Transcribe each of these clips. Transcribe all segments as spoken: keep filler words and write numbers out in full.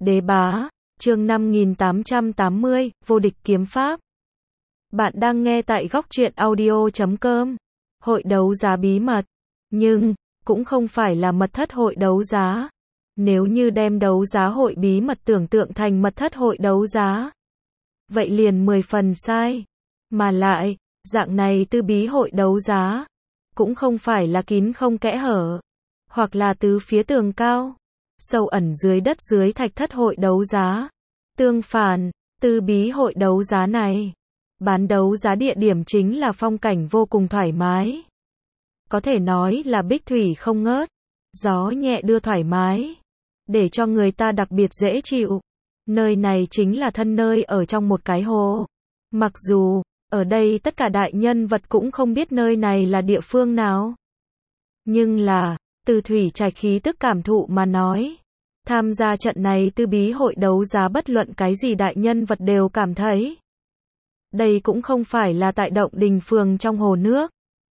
Đế bá, chương năm nghìn tám trăm tám mươi, vô địch kiếm pháp. Bạn đang nghe tại góc truyện audio chấm com. Hội đấu giá bí mật. Nhưng, cũng không phải là mật thất hội đấu giá. Nếu như đem đấu giá hội bí mật tưởng tượng thành mật thất hội đấu giá, vậy liền mười phần sai. Mà lại, dạng này tư bí hội đấu giá, cũng không phải là kín không kẽ hở, hoặc là tứ phía tường cao, sâu ẩn dưới đất dưới thạch thất hội đấu giá. Tương phản, tư bí hội đấu giá này, bán đấu giá địa điểm chính là phong cảnh vô cùng thoải mái. Có thể nói là bích thủy không ngớt, gió nhẹ đưa thoải mái, để cho người ta đặc biệt dễ chịu. Nơi này chính là thân nơi ở trong một cái hồ. Mặc dù, ở đây tất cả đại nhân vật cũng không biết nơi này là địa phương nào. Nhưng là, từ thủy trạch khí tức cảm thụ mà nói, tham gia trận này tư bí hội đấu giá bất luận cái gì đại nhân vật đều cảm thấy. Đây cũng không phải là tại động đình phường trong hồ nước.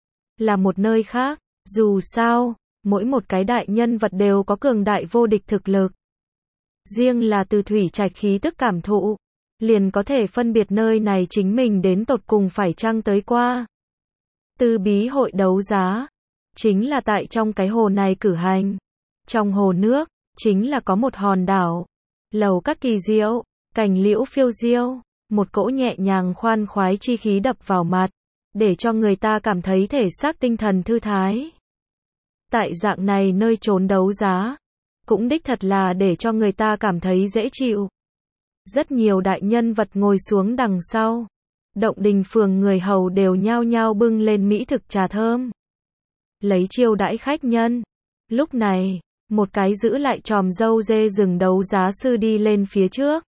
Là một nơi khác, dù sao, mỗi một cái đại nhân vật đều có cường đại vô địch thực lực. Riêng là từ thủy trạch khí tức cảm thụ, liền có thể phân biệt nơi này chính mình đến tột cùng phải chăng tới qua. Tư bí hội đấu giá, chính là tại trong cái hồ này cử hành. Trong hồ nước, chính là có một hòn đảo, lầu các kỳ diệu, cành liễu phiêu diêu, một cỗ nhẹ nhàng khoan khoái chi khí đập vào mặt, để cho người ta cảm thấy thể xác tinh thần thư thái. Tại dạng này nơi trốn đấu giá, cũng đích thật là để cho người ta cảm thấy dễ chịu. Rất nhiều đại nhân vật ngồi xuống đằng sau. Động đình phường người hầu đều nhao nhao bưng lên mỹ thực trà thơm, lấy chiêu đãi khách nhân. Lúc này, một cái giữ lại tròm râu dê rừng đấu giá sư đi lên phía trước.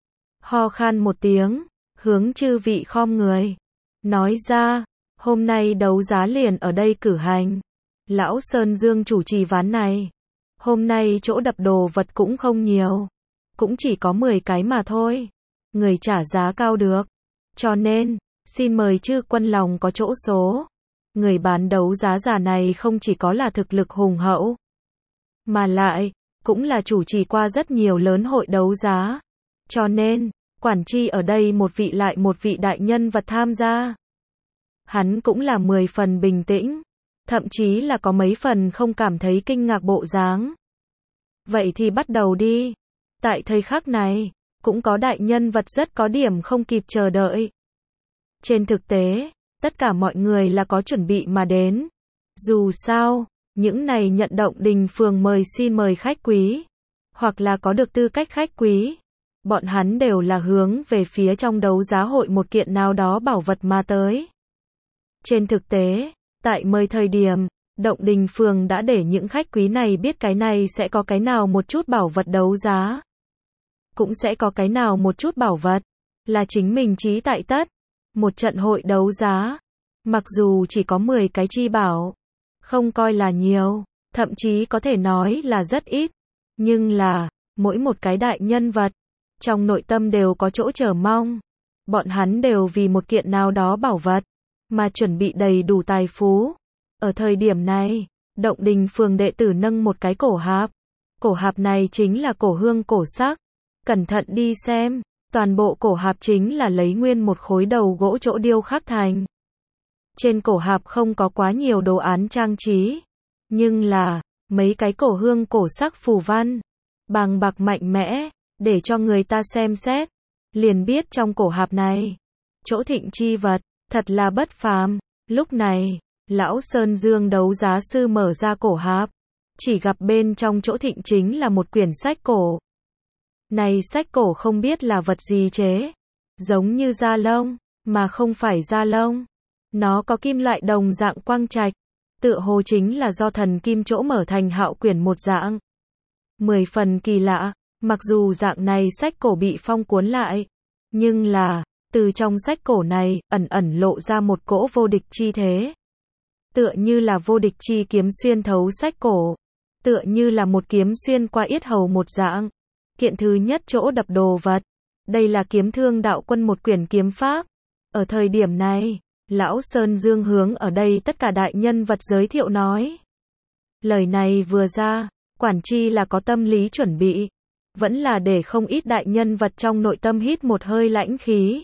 Ho khan một tiếng, hướng chư vị khom người. Nói ra, hôm nay đấu giá liền ở đây cử hành. Lão Sơn Dương chủ trì ván này. Hôm nay chỗ đập đồ vật cũng không nhiều. Cũng chỉ có mười cái mà thôi. Người trả giá cao được. Cho nên, xin mời chư quân lòng có chỗ số. Người bán đấu giá giả này không chỉ có là thực lực hùng hậu, mà lại, cũng là chủ trì qua rất nhiều lớn hội đấu giá. Cho nên, quản tri ở đây một vị lại một vị đại nhân vật tham gia. Hắn cũng là mười phần bình tĩnh, thậm chí là có mấy phần không cảm thấy kinh ngạc bộ dáng. Vậy thì bắt đầu đi. Tại thời khắc này, cũng có đại nhân vật rất có điểm không kịp chờ đợi. Trên thực tế, tất cả mọi người là có chuẩn bị mà đến. Dù sao, những này nhận động đình phường mời xin mời khách quý, hoặc là có được tư cách khách quý, bọn hắn đều là hướng về phía trong đấu giá hội một kiện nào đó bảo vật mà tới. Trên thực tế, tại mời thời điểm, động đình phường đã để những khách quý này biết cái này sẽ có cái nào một chút bảo vật đấu giá. Cũng sẽ có cái nào một chút bảo vật, là chính mình trí tại tất. Một trận hội đấu giá, mặc dù chỉ có mười cái chi bảo, không coi là nhiều, thậm chí có thể nói là rất ít. Nhưng là, mỗi một cái đại nhân vật, trong nội tâm đều có chỗ chờ mong. Bọn hắn đều vì một kiện nào đó bảo vật, mà chuẩn bị đầy đủ tài phú. Ở thời điểm này, động đình phường đệ tử nâng một cái cổ hạp. Cổ hạp này chính là cổ hương cổ sắc. Cẩn thận đi xem, toàn bộ cổ hạp chính là lấy nguyên một khối đầu gỗ chỗ điêu khắc thành. Trên cổ hạp không có quá nhiều đồ án trang trí, nhưng là, mấy cái cổ hương cổ sắc phù văn, bàng bạc mạnh mẽ, để cho người ta xem xét, liền biết trong cổ hạp này, chỗ thịnh chi vật, thật là bất phàm. Lúc này, lão Sơn Dương đấu giá sư mở ra cổ hạp, chỉ gặp bên trong chỗ thịnh chính là một quyển sách cổ. Này sách cổ không biết là vật gì chế, giống như da lông, mà không phải da lông. Nó có kim loại đồng dạng quang trạch, tựa hồ chính là do thần kim chỗ mở thành hạo quyển một dạng. Mười phần kỳ lạ, mặc dù dạng này sách cổ bị phong cuốn lại, nhưng là, từ trong sách cổ này, ẩn ẩn lộ ra một cỗ vô địch chi thế. Tựa như là vô địch chi kiếm xuyên thấu sách cổ, tựa như là một kiếm xuyên qua yết hầu một dạng. Kiện thứ nhất chỗ đập đồ vật, đây là kiếm thương đạo quân một quyển kiếm pháp. Ở thời điểm này, lão Sơn Dương hướng ở đây tất cả đại nhân vật giới thiệu nói. Lời này vừa ra, quản tri là có tâm lý chuẩn bị. vẫn là để không ít đại nhân vật trong nội tâm hít một hơi lãnh khí.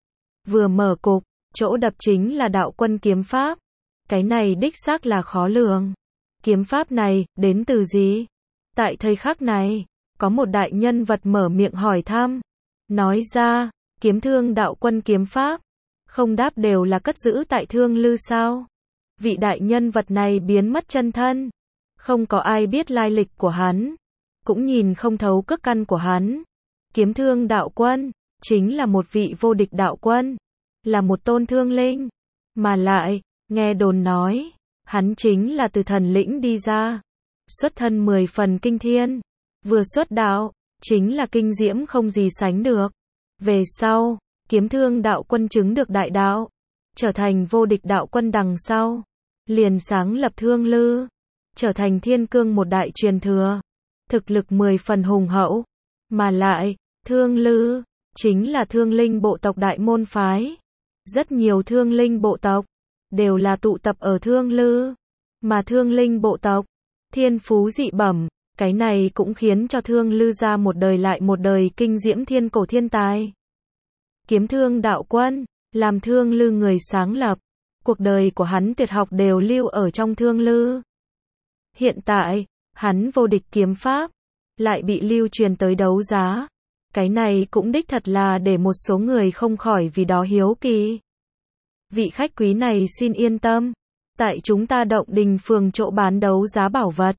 Vừa mở cục, chỗ đập chính là đạo quân kiếm pháp. Cái này đích xác là khó lường. Kiếm pháp này, đến từ gì? Tại thời khắc này, có một đại nhân vật mở miệng hỏi thăm. Nói ra, kiếm thương đạo quân kiếm pháp. Không đáp đều là cất giữ tại Thương Lư sao? Vị đại nhân vật này biến mất chân thân. Không có ai biết lai lịch của hắn. Cũng nhìn không thấu cước căn của hắn. Kiếm thương đạo quân, chính là một vị vô địch đạo quân. Là một tôn thương linh. Mà lại, nghe đồn nói, hắn chính là từ thần lĩnh đi ra. Xuất thân mười phần kinh thiên. Vừa xuất đạo, chính là kinh diễm không gì sánh được. Về sau, kiếm thương đạo quân chứng được đại đạo. Trở thành vô địch đạo quân đằng sau. Liền sáng lập Thương Lư. Trở thành thiên cương một đại truyền thừa. Thực lực mười phần hùng hậu. Mà lại, Thương Lư, chính là thương linh bộ tộc đại môn phái. Rất nhiều thương linh bộ tộc, đều là tụ tập ở Thương Lư. Mà thương linh bộ tộc, thiên phú dị bẩm, cái này cũng khiến cho Thương Lư ra một đời lại một đời kinh diễm thiên cổ thiên tài. Kiếm thương đạo quân, làm Thương Lư người sáng lập. Cuộc đời của hắn tuyệt học đều lưu ở trong Thương Lư. Hiện tại, hắn vô địch kiếm pháp, lại bị lưu truyền tới đấu giá. Cái này cũng đích thật là để một số người không khỏi vì đó hiếu kỳ. Vị khách quý này xin yên tâm. Tại chúng ta Động Đình phường chỗ bán đấu giá bảo vật.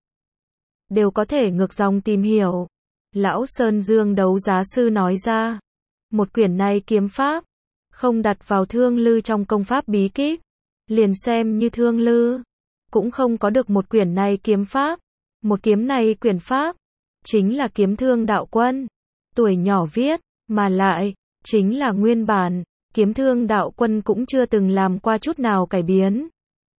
Đều có thể ngược dòng tìm hiểu. Lão Sơn Dương đấu giá sư nói ra. Một quyển này kiếm pháp. Không đặt vào Thương Lư trong công pháp bí kíp. Liền xem như Thương Lư. Cũng không có được một quyển này kiếm pháp. Một kiếm này quyển pháp. Chính là kiếm thương đạo quân. Tuổi nhỏ viết. Mà lại. Chính là nguyên bản. Kiếm thương đạo quân cũng chưa từng làm qua chút nào cải biến.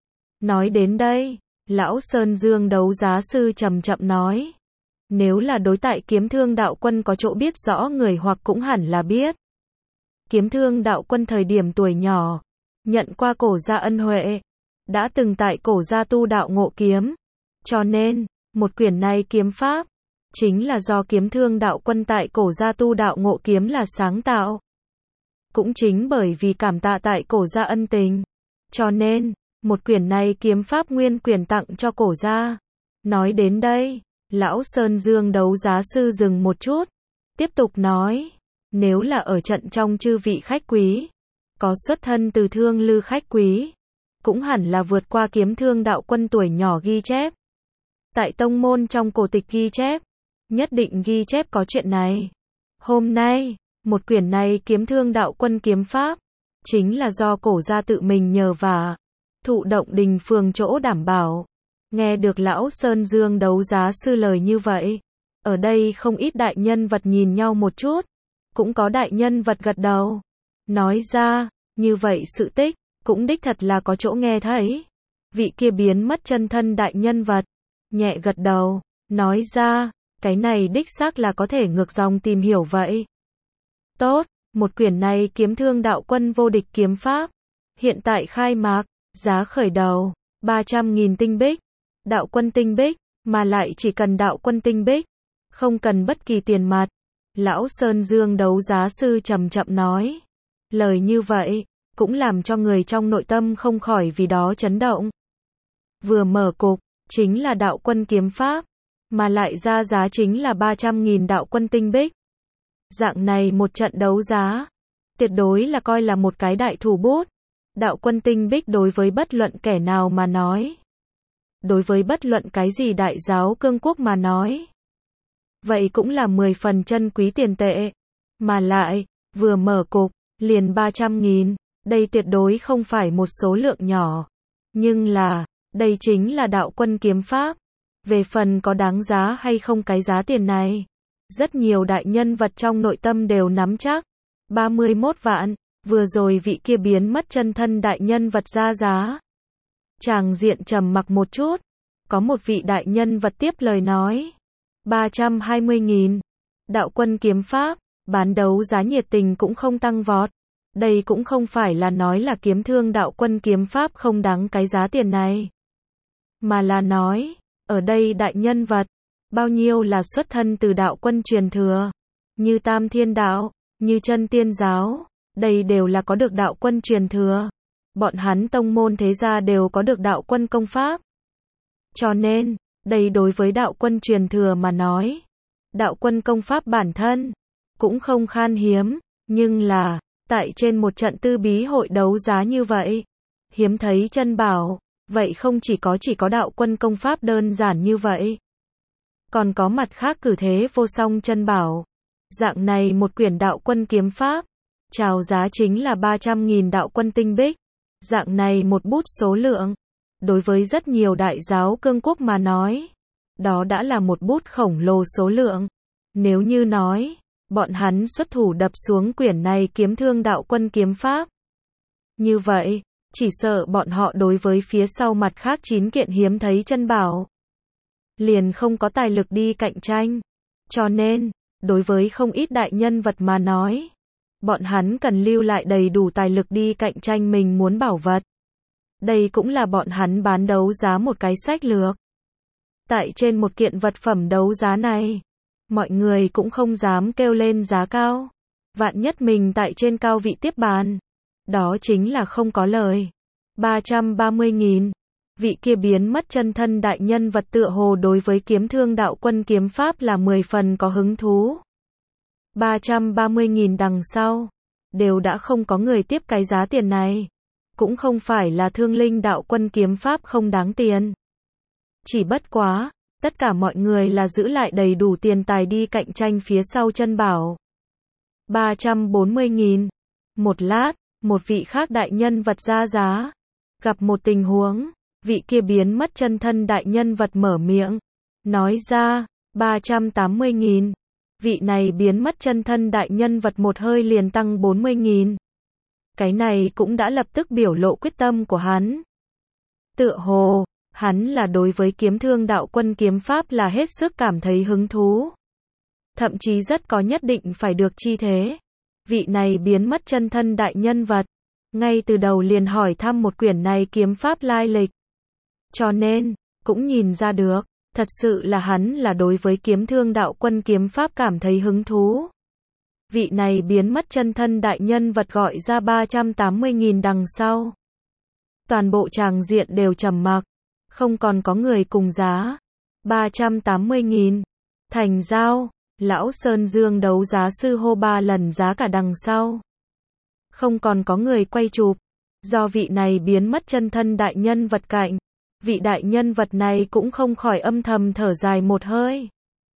Nói đến đây. Lão Sơn Dương đấu giá sư chậm chậm nói. Nếu là đối tại kiếm thương đạo quân có chỗ biết rõ người hoặc cũng hẳn là biết. Kiếm thương đạo quân thời điểm tuổi nhỏ. Nhận qua cổ gia ân huệ. Đã từng tại cổ gia tu đạo ngộ kiếm. Cho nên, một quyển này kiếm pháp. Chính là do kiếm thương đạo quân tại cổ gia tu đạo ngộ kiếm là sáng tạo. Cũng chính bởi vì cảm tạ tại cổ gia ân tình. Cho nên, một quyển này kiếm pháp nguyên quyển tặng cho cổ gia. Nói đến đây, Lão Sơn Dương đấu giá sư dừng một chút. Tiếp tục nói, nếu là ở trận trong chư vị khách quý. Có xuất thân từ Thương Lư khách quý. Cũng hẳn là vượt qua kiếm thương đạo quân tuổi nhỏ ghi chép. Tại tông môn trong cổ tịch ghi chép. Nhất định ghi chép có chuyện này. Hôm nay, một quyển này kiếm thương đạo quân kiếm pháp. Chính là do cổ gia tự mình nhờ vả. Thụ Động Đình phường chỗ đảm bảo. Nghe được Lão Sơn Dương đấu giá sư lời như vậy. Ở đây không ít đại nhân vật nhìn nhau một chút. Cũng có đại nhân vật gật đầu. Nói ra, như vậy sự tích, cũng đích thật là có chỗ nghe thấy. Vị kia biến mất chân thân đại nhân vật. Nhẹ gật đầu, nói ra, cái này đích xác là có thể ngược dòng tìm hiểu vậy. Tốt, một quyển này kiếm thương đạo quân vô địch kiếm pháp. Hiện tại khai mạc, giá khởi đầu, ba trăm nghìn tinh bích. Đạo quân tinh bích, mà lại chỉ cần đạo quân tinh bích. Không cần bất kỳ tiền mặt. Lão Sơn Dương đấu giá sư chậm chậm nói. Lời như vậy, cũng làm cho người trong nội tâm không khỏi vì đó chấn động. Vừa mở cục, chính là đạo quân kiếm pháp. Mà lại ra giá chính là ba trăm nghìn đạo quân tinh bích. Dạng này một trận đấu giá. Tuyệt đối là coi là một cái đại thủ bút. Đạo quân tinh bích đối với bất luận kẻ nào mà nói. Đối với bất luận cái gì đại giáo cương quốc mà nói. Vậy cũng là mười phần chân quý tiền tệ. Mà lại, vừa mở cục, liền ba trăm nghìn. Đây tuyệt đối không phải một số lượng nhỏ. Nhưng là, đây chính là đạo quân kiếm pháp. Về phần có đáng giá hay không cái giá tiền này. Rất nhiều đại nhân vật trong nội tâm đều nắm chắc. ba mươi mốt vạn, vừa rồi vị kia biến mất chân thân đại nhân vật ra giá. Tràng diện trầm mặc một chút. Có một vị đại nhân vật tiếp lời nói. ba trăm hai mươi nghìn. Đạo quân kiếm pháp, bán đấu giá nhiệt tình cũng không tăng vọt. Đây cũng không phải là nói là kiếm thương đạo quân kiếm pháp không đáng cái giá tiền này. Mà là nói, ở đây đại nhân vật, bao nhiêu là xuất thân từ đạo quân truyền thừa, như Tam Thiên Đạo, như Chân Tiên Giáo, đây đều là có được đạo quân truyền thừa. Bọn hắn tông môn thế gia đều có được đạo quân công pháp. Cho nên, đây đối với đạo quân truyền thừa mà nói, đạo quân công pháp bản thân cũng không khan hiếm, nhưng là, tại trên một trận tư bí hội đấu giá như vậy, hiếm thấy chân bảo, vậy không chỉ có chỉ có đạo quân công pháp đơn giản như vậy, còn có mặt khác cử thế vô song chân bảo. Dạng này một quyển đạo quân kiếm pháp, chào giá chính là ba trăm nghìn đạo quân tinh bích. Dạng này một bút số lượng, đối với rất nhiều đại giáo cương quốc mà nói, đó đã là một bút khổng lồ số lượng. Nếu như nói, bọn hắn xuất thủ đập xuống quyển này kiếm thương đạo quân kiếm pháp, như vậy, chỉ sợ bọn họ đối với phía sau mặt khác chín kiện hiếm thấy chân bảo, liền không có tài lực đi cạnh tranh. Cho nên, đối với không ít đại nhân vật mà nói, bọn hắn cần lưu lại đầy đủ tài lực đi cạnh tranh mình muốn bảo vật. Đây cũng là bọn hắn bán đấu giá một cái sách lược. Tại trên một kiện vật phẩm đấu giá này, mọi người cũng không dám kêu lên giá cao. Vạn nhất mình tại trên cao vị tiếp bàn, đó chính là không có lời. ba trăm ba mươi nghìn. Vị kia biến mất chân thân đại nhân vật tựa hồ đối với kiếm thương đạo quân kiếm pháp là mười phần có hứng thú. ba trăm ba mươi nghìn đằng sau, đều đã không có người tiếp cái giá tiền này. Cũng không phải là thương linh đạo quân kiếm pháp không đáng tiền. Chỉ bất quá, tất cả mọi người là giữ lại đầy đủ tiền tài đi cạnh tranh phía sau chân bảo. ba trăm bốn mươi nghìn. Một lát, một vị khác đại nhân vật ra giá. Gặp một tình huống, vị kia biến mất chân thân đại nhân vật mở miệng, nói ra, ba trăm tám mươi nghìn. Vị này biến mất chân thân đại nhân vật một hơi liền tăng bốn mươi nghìn. Cái này cũng đã lập tức biểu lộ quyết tâm của hắn. Tựa hồ, hắn là đối với kiếm thương đạo quân kiếm pháp là hết sức cảm thấy hứng thú. Thậm chí rất có nhất định phải được chi thế. Vị này biến mất chân thân đại nhân vật, ngay từ đầu liền hỏi thăm một quyển này kiếm pháp lai lịch. Cho nên, cũng nhìn ra được, thật sự là hắn là đối với kiếm thương đạo quân kiếm pháp cảm thấy hứng thú. Vị này biến mất chân thân đại nhân vật gọi ra ba trăm tám mươi nghìn đằng sau. Toàn bộ tràng diện đều trầm mặc, không còn có người cùng giá. ba trăm tám mươi nghìn. Thành giao, lão Sơn Dương đấu giá sư hô ba lần giá cả đằng sau. Không còn có người quay chụp, do vị này biến mất chân thân đại nhân vật cạnh. Vị đại nhân vật này cũng không khỏi âm thầm thở dài một hơi.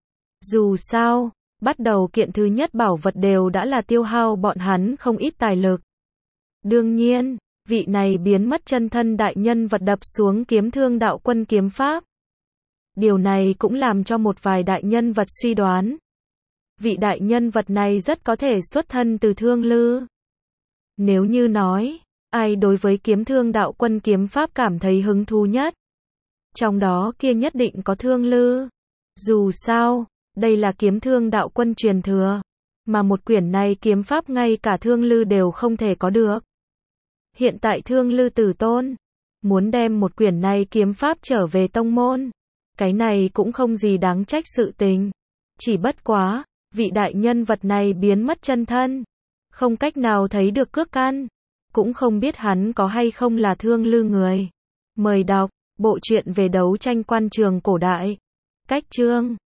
Dù sao, bắt đầu kiện thứ nhất bảo vật đều đã là tiêu hao bọn hắn không ít tài lực. Đương nhiên, vị này biến mất chân thân đại nhân vật đập xuống kiếm thương đạo quân kiếm pháp. Điều này cũng làm cho một vài đại nhân vật suy đoán. Vị đại nhân vật này rất có thể xuất thân từ Thương Lư. Nếu như nói, ai đối với kiếm thương đạo quân kiếm pháp cảm thấy hứng thú nhất, trong đó kia nhất định có Thương Lư. Dù sao, đây là kiếm thương đạo quân truyền thừa, mà một quyển này kiếm pháp ngay cả Thương Lư đều không thể có được. Hiện tại Thương Lư tử tôn muốn đem một quyển này kiếm pháp trở về tông môn, cái này cũng không gì đáng trách sự tình. Chỉ bất quá, vị đại nhân vật này biến mất chân thân, không cách nào thấy được cước căn, cũng không biết hắn có hay không là Thương Lư người. Mời đọc bộ truyện về đấu tranh quan trường cổ đại. Cách chương